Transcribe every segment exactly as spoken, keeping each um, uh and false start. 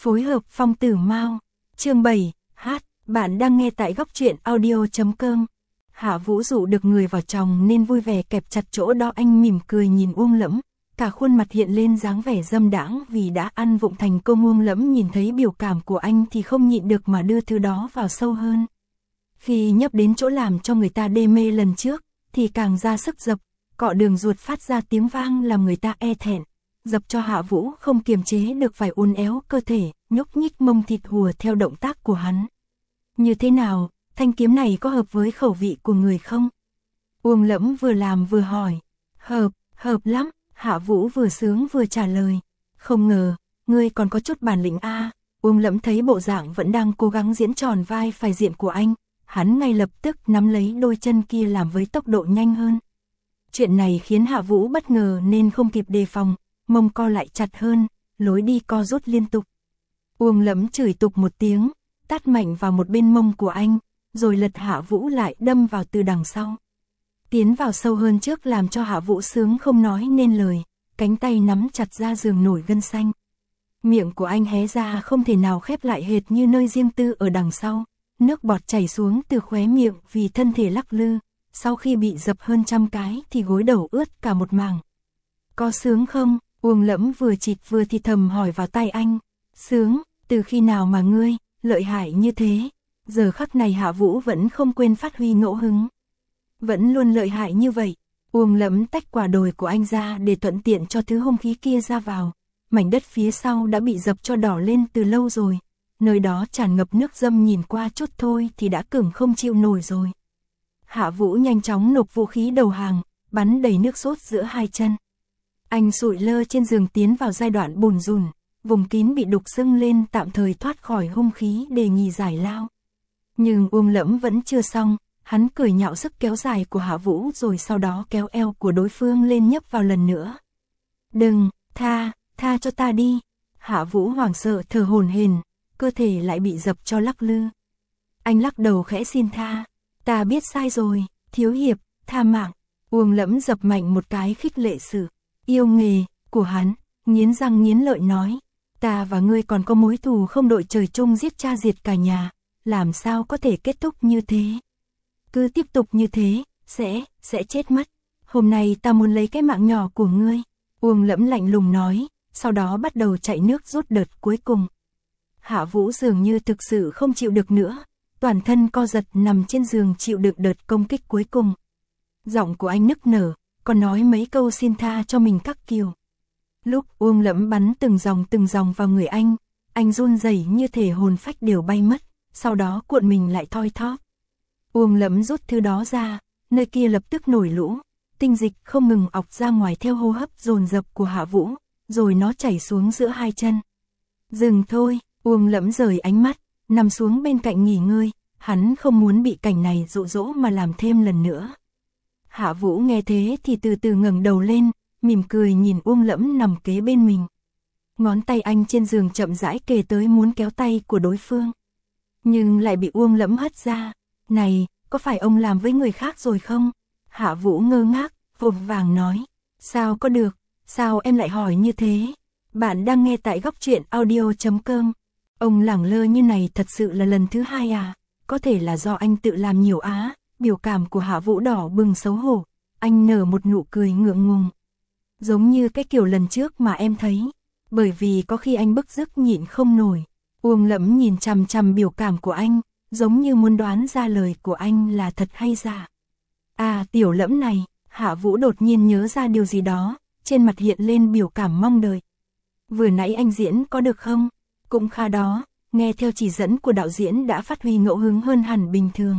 phối hợp Phong Tử Mao. Chương bảy, hát, bạn đang nghe tại góc truyện audio chấm com. Hạ Vũ dụ được người vào chồng nên vui vẻ kẹp chặt chỗ đó, anh mỉm cười nhìn Uông Lẫm, cả khuôn mặt hiện lên dáng vẻ dâm đãng vì đã ăn vụng thành công. Uông Lẫm nhìn thấy biểu cảm của anh thì không nhịn được mà đưa thứ đó vào sâu hơn. Khi nhấp đến chỗ làm cho người ta đê mê lần trước, thì càng ra sức dập, cọ đường ruột phát ra tiếng vang làm người ta e thẹn. Dập cho Hạ Vũ không kiềm chế được phải uốn éo cơ thể, nhúc nhích mông thịt hùa theo động tác của hắn. Như thế nào, thanh kiếm này có hợp với khẩu vị của người không? Uông Lẫm vừa làm vừa hỏi. Hợp, hợp lắm, Hạ Vũ vừa sướng vừa trả lời. Không ngờ, ngươi còn có chút bản lĩnh a. À. Uông Lẫm thấy bộ dạng vẫn đang cố gắng diễn tròn vai phải diện của anh, hắn ngay lập tức nắm lấy đôi chân kia làm với tốc độ nhanh hơn. Chuyện này khiến Hạ Vũ bất ngờ nên không kịp đề phòng, mông co lại chặt hơn, lối đi co rút liên tục. Uông Lẫm chửi tục một tiếng, tát mạnh vào một bên mông của anh, rồi lật Hạ Vũ lại đâm vào từ đằng sau. Tiến vào sâu hơn trước làm cho Hạ Vũ sướng không nói nên lời, cánh tay nắm chặt ra giường nổi gân xanh. Miệng của anh hé ra không thể nào khép lại hệt như nơi riêng tư ở đằng sau, nước bọt chảy xuống từ khóe miệng vì thân thể lắc lư, sau khi bị dập hơn trăm cái thì gối đầu ướt cả một mảng. Có sướng không? Uông Lẫm vừa chịt vừa thì thầm hỏi vào tai anh. Sướng, từ khi nào mà ngươi lợi hại như thế? Giờ khắc này Hạ Vũ vẫn không quên phát huy ngẫu hứng. Vẫn luôn lợi hại như vậy. Uông Lẫm tách quả đồi của anh ra để thuận tiện cho thứ hung khí kia ra vào. Mảnh đất phía sau đã bị dập cho đỏ lên từ lâu rồi. Nơi đó tràn ngập nước dâm, nhìn qua chút thôi thì đã cứng không chịu nổi rồi. Hạ Vũ nhanh chóng nộp vũ khí đầu hàng, bắn đầy nước sốt giữa hai chân. Anh sụi lơ trên giường tiến vào giai đoạn bùn rùn, vùng kín bị đục sưng lên, tạm thời thoát khỏi hung khí đề nghị giải lao. Nhưng Uông Lẫm vẫn chưa xong, hắn cười nhạo sức kéo dài của Hạ Vũ rồi sau đó kéo eo của đối phương lên nhấp vào lần nữa. Đừng, tha, tha cho ta đi. Hạ Vũ hoảng sợ thở hổn hển, cơ thể lại bị dập cho lắc lư. Anh lắc đầu khẽ xin tha. Ta biết sai rồi, thiếu hiệp, tha mạng. Uông Lẫm dập mạnh một cái khích lệ sự yêu nghề của hắn, nghiến răng nghiến lợi nói. Ta và ngươi còn có mối thù không đội trời chung, giết cha diệt cả nhà, làm sao có thể kết thúc như thế? Cứ tiếp tục như thế, sẽ, sẽ chết mất. Hôm nay ta muốn lấy cái mạng nhỏ của ngươi. Uông Lẫm lạnh lùng nói, sau đó bắt đầu chạy nước rút đợt cuối cùng. Hạ Vũ dường như thực sự không chịu được nữa, toàn thân co giật nằm trên giường chịu đựng đợt công kích cuối cùng. Giọng của anh nức nở, còn nói mấy câu xin tha cho mình các kiểu. Lúc Uông Lẫm bắn từng dòng từng dòng vào người anh, anh run rẩy như thể hồn phách đều bay mất, sau đó cuộn mình lại thoi thóp. Uông Lẫm rút thứ đó ra, nơi kia lập tức nổi lũ, tinh dịch không ngừng ọc ra ngoài theo hô hấp dồn dập của Hạ Vũ, rồi nó chảy xuống giữa hai chân. Dừng thôi, Uông Lẫm rời ánh mắt, nằm xuống bên cạnh nghỉ ngơi, hắn không muốn bị cảnh này dụ dỗ mà làm thêm lần nữa. Hạ Vũ nghe thế thì từ từ ngẩng đầu lên, mỉm cười nhìn Uông Lẫm nằm kế bên mình. Ngón tay anh trên giường chậm rãi kề tới muốn kéo tay của đối phương, nhưng lại bị Uông Lẫm hất ra. Này, có phải ông làm với người khác rồi không? Hạ Vũ ngơ ngác, vội vàng nói. Sao có được, sao em lại hỏi như thế? Bạn đang nghe tại góc truyện audio chấm com. Ông lẳng lơ như này thật sự là lần thứ hai à? Có thể là do anh tự làm nhiều á. Biểu cảm của Hạ Vũ đỏ bừng xấu hổ, anh nở một nụ cười ngượng ngùng. Giống như cái kiểu lần trước mà em thấy, bởi vì có khi anh bức rứt nhịn không nổi. Uông Lẫm nhìn chằm chằm biểu cảm của anh, giống như muốn đoán ra lời của anh là thật hay giả. À, tiểu Lẫm này, Hạ Vũ đột nhiên nhớ ra điều gì đó, trên mặt hiện lên biểu cảm mong đợi. Vừa nãy anh diễn có được không? Cũng khá đó, nghe theo chỉ dẫn của đạo diễn đã phát huy ngẫu hứng hơn hẳn bình thường.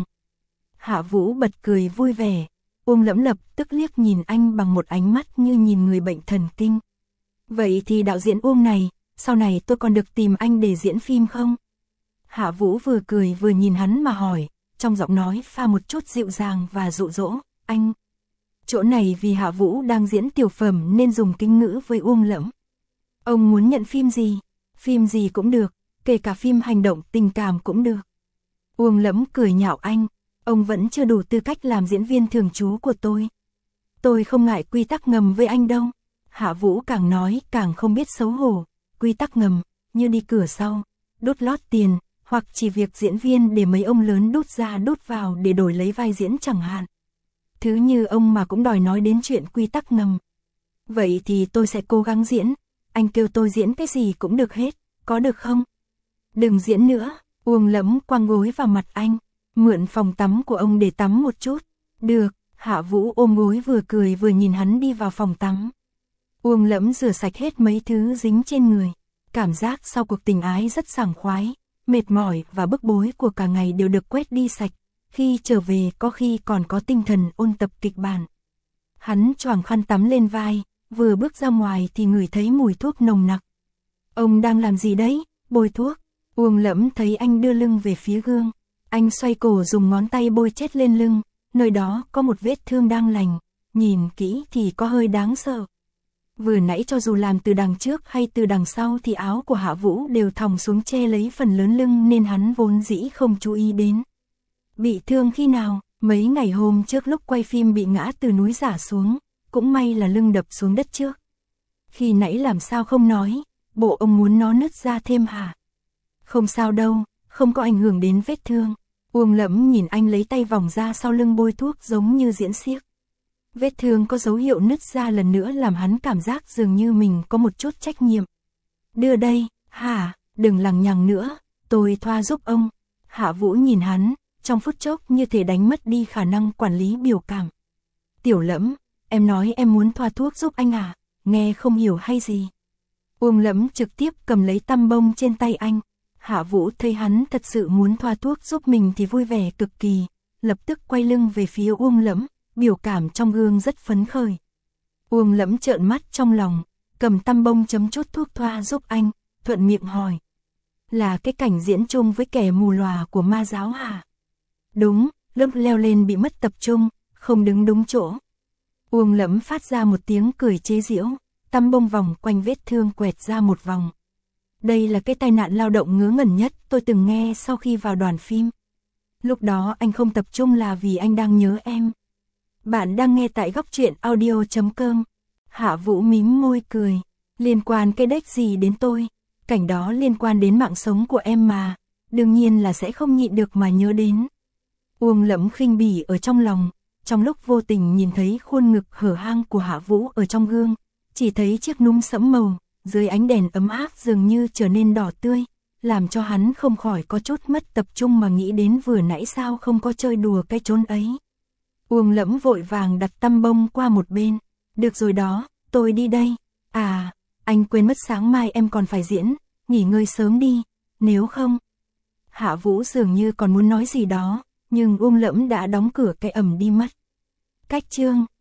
Hạ Vũ bật cười vui vẻ, Uông Lẫm lập tức liếc nhìn anh bằng một ánh mắt như nhìn người bệnh thần kinh. Vậy thì đạo diễn Uông này, sau này tôi còn được tìm anh để diễn phim không? Hạ Vũ vừa cười vừa nhìn hắn mà hỏi, trong giọng nói pha một chút dịu dàng và dụ dỗ. Anh, chỗ này vì Hạ Vũ đang diễn tiểu phẩm nên dùng kinh ngữ với Uông Lẫm. Ông muốn nhận phim gì? Phim gì cũng được, kể cả phim hành động tình cảm cũng được. Uông Lẫm cười nhạo anh. Ông vẫn chưa đủ tư cách làm diễn viên thường trú của tôi. Tôi không ngại quy tắc ngầm với anh đâu. Hạ Vũ càng nói càng không biết xấu hổ. Quy tắc ngầm, như đi cửa sau, đút lót tiền, hoặc chỉ việc diễn viên để mấy ông lớn đút ra đút vào để đổi lấy vai diễn chẳng hạn. Thứ như ông mà cũng đòi nói đến chuyện quy tắc ngầm. Vậy thì tôi sẽ cố gắng diễn, anh kêu tôi diễn cái gì cũng được hết, có được không? Đừng diễn nữa, Uông Lẫm quăng gối vào mặt anh, mượn phòng tắm của ông để tắm một chút. Được, Hạ Vũ ôm gối vừa cười vừa nhìn hắn đi vào phòng tắm. Uông Lẫm rửa sạch hết mấy thứ dính trên người, cảm giác sau cuộc tình ái rất sảng khoái, mệt mỏi và bức bối của cả ngày đều được quét đi sạch, khi trở về có khi còn có tinh thần ôn tập kịch bản. Hắn choàng khăn tắm lên vai, vừa bước ra ngoài thì ngửi thấy mùi thuốc nồng nặc. Ông đang làm gì đấy? Bôi thuốc. Uông Lẫm thấy anh đưa lưng về phía gương, anh xoay cổ dùng ngón tay bôi chét lên lưng, nơi đó có một vết thương đang lành, nhìn kỹ thì có hơi đáng sợ. Vừa nãy cho dù làm từ đằng trước hay từ đằng sau thì áo của Hạ Vũ đều thòng xuống che lấy phần lớn lưng nên hắn vốn dĩ không chú ý đến. Bị thương khi nào? Mấy ngày hôm trước lúc quay phim bị ngã từ núi rả xuống, cũng may là lưng đập xuống đất trước. Khi nãy làm sao không nói, bộ ông muốn nó nứt ra thêm hả? Không sao đâu, không có ảnh hưởng đến vết thương. Uông Lẫm nhìn anh lấy tay vòng ra sau lưng bôi thuốc giống như diễn xiếc. Vết thương có dấu hiệu nứt ra lần nữa làm hắn cảm giác dường như mình có một chút trách nhiệm. Đưa đây, hả, đừng lằng nhằng nữa, tôi thoa giúp ông. Hạ Vũ nhìn hắn, trong phút chốc như thể đánh mất đi khả năng quản lý biểu cảm. Tiểu Lẫm, em nói em muốn thoa thuốc giúp anh à, nghe không hiểu hay gì. Uông Lẫm trực tiếp cầm lấy tăm bông trên tay anh. Hạ Vũ thấy hắn thật sự muốn thoa thuốc giúp mình thì vui vẻ cực kỳ, lập tức quay lưng về phía Uông Lẫm, biểu cảm trong gương rất phấn khởi. Uông Lẫm trợn mắt trong lòng, cầm tăm bông chấm chút thuốc thoa giúp anh, thuận miệng hỏi. Là cái cảnh diễn chung với kẻ mù lòa của ma giáo hả? Đúng, lúc leo lên bị mất tập trung, không đứng đúng chỗ. Uông Lẫm phát ra một tiếng cười chế giễu, tăm bông vòng quanh vết thương quẹt ra một vòng. Đây là cái tai nạn lao động ngớ ngẩn nhất tôi từng nghe sau khi vào đoàn phim. Lúc đó anh không tập trung là vì anh đang nhớ em. Bạn đang nghe tại góc truyện audio chấm com. Hạ Vũ mím môi cười. Liên quan cái đếch gì đến tôi? Cảnh đó liên quan đến mạng sống của em mà. Đương nhiên là sẽ không nhịn được mà nhớ đến. Uông Lẫm khinh bỉ ở trong lòng. Trong lúc vô tình nhìn thấy khuôn ngực hở hang của Hạ Vũ ở trong gương, chỉ thấy chiếc núm sẫm màu, dưới ánh đèn ấm áp dường như trở nên đỏ tươi, làm cho hắn không khỏi có chút mất tập trung mà nghĩ đến vừa nãy sao không có chơi đùa cái chốn ấy. Uông Lẫm vội vàng đặt tăm bông qua một bên. Được rồi đó, tôi đi đây. À, anh quên mất sáng mai em còn phải diễn, nghỉ ngơi sớm đi, nếu không. Hạ Vũ dường như còn muốn nói gì đó, nhưng Uông Lẫm đã đóng cửa cái ầm đi mất. Cách chương